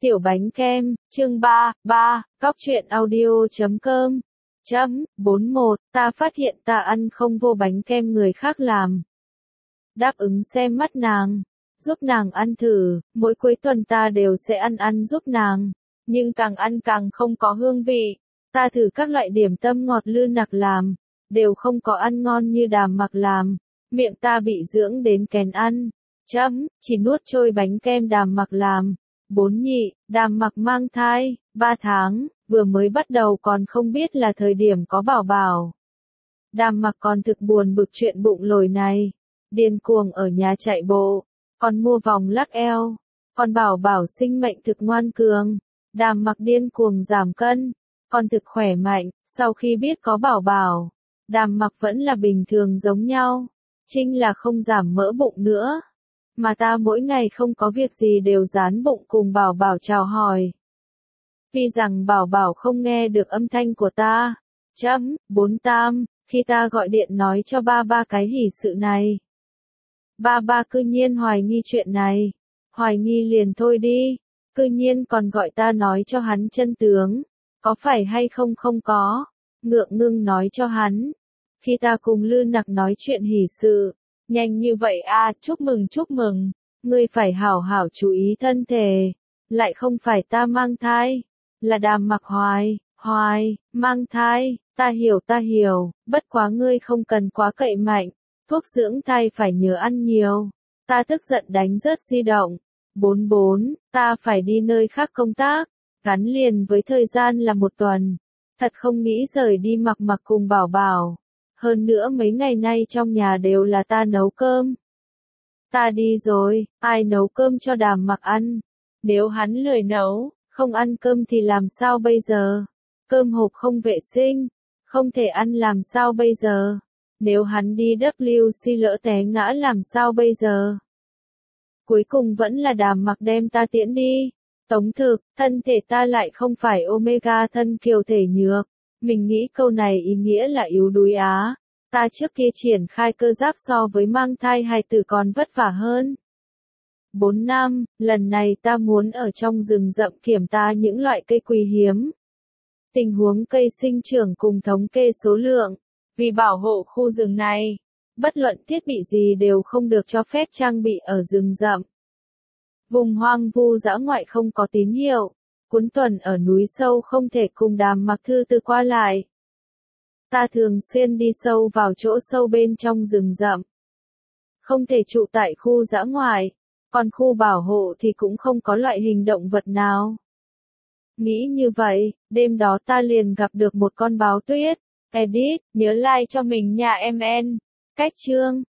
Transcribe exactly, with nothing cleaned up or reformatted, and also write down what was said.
Tiểu bánh kem, chương ba, ba, góc truyện audio chấm com. Chấm, bốn một, ta phát hiện ta ăn không vô bánh kem người khác làm. Đáp ứng xem mắt nàng, giúp nàng ăn thử, mỗi cuối tuần ta đều sẽ ăn ăn giúp nàng. Nhưng càng ăn càng không có hương vị. Ta thử các loại điểm tâm ngọt lư nặc làm, đều không có ăn ngon như Đàm Mặc làm. Miệng ta bị dưỡng đến kén ăn. Chấm, chỉ nuốt trôi bánh kem Đàm Mặc làm. Bốn nhị, Đàm Mặc mang thai, ba tháng, vừa mới bắt đầu còn không biết là thời điểm có bảo bảo. Đàm Mặc còn thực buồn bực chuyện bụng lồi này, điên cuồng ở nhà chạy bộ, còn mua vòng lắc eo, còn bảo bảo sinh mệnh thực ngoan cường. Đàm Mặc điên cuồng giảm cân, còn thực khỏe mạnh, sau khi biết có bảo bảo, Đàm Mặc vẫn là bình thường giống nhau, chính là không giảm mỡ bụng nữa. Mà ta mỗi ngày không có việc gì đều dán bụng cùng bảo bảo chào hỏi. Vì rằng bảo bảo không nghe được âm thanh của ta. Chấm, bốn tam, khi ta gọi điện nói cho ba ba cái hỉ sự này. Ba ba cư nhiên hoài nghi chuyện này. Hoài nghi liền thôi đi. Cư nhiên còn gọi ta nói cho hắn chân tướng. Có phải hay không không có. Ngượng ngưng nói cho hắn. Khi ta cùng Lư Nặc nói chuyện hỉ sự. Nhanh như vậy à, chúc mừng chúc mừng, ngươi phải hảo hảo chú ý thân thể, lại không phải ta mang thai, là Đàm Mặc hoài, hoài, mang thai, ta hiểu ta hiểu, bất quá ngươi không cần quá cậy mạnh, thuốc dưỡng thai phải nhớ ăn nhiều, ta tức giận đánh rớt di động, bốn bốn, ta phải đi nơi khác công tác, gắn liền với thời gian là một tuần, thật không nghĩ rời đi Mặc Mặc cùng bảo bảo. Hơn nữa mấy ngày nay trong nhà đều là ta nấu cơm. Ta đi rồi, ai nấu cơm cho Đàm Mặc ăn? Nếu hắn lười nấu, không ăn cơm thì làm sao bây giờ? Cơm hộp không vệ sinh, không thể ăn làm sao bây giờ? Nếu hắn đi W C lỡ té ngã làm sao bây giờ? Cuối cùng vẫn là Đàm Mặc đem ta tiễn đi. Tống thực, thân thể ta lại không phải omega thân kiều thể nhược. Mình nghĩ câu này ý nghĩa là yếu đuối á. Ta trước kia triển khai cơ giáp so với mang thai hài tử còn vất vả hơn. Bốn năm, lần này ta muốn ở trong rừng rậm kiểm tra những loại cây quý hiếm. Tình huống cây sinh trưởng cùng thống kê số lượng. Vì bảo hộ khu rừng này, bất luận thiết bị gì đều không được cho phép trang bị ở rừng rậm. Vùng hoang vu dã ngoại không có tín hiệu. Cuối tuần ở núi sâu không thể cùng Đàm Mặc thư từ qua lại. Ta thường xuyên đi sâu vào chỗ sâu bên trong rừng rậm. Không thể trụ tại khu dã ngoại, còn khu bảo hộ thì cũng không có loại hình động vật nào. Nghĩ như vậy, đêm đó ta liền gặp được một con báo tuyết. Edit, nhớ like cho mình nha em en. Cách chương.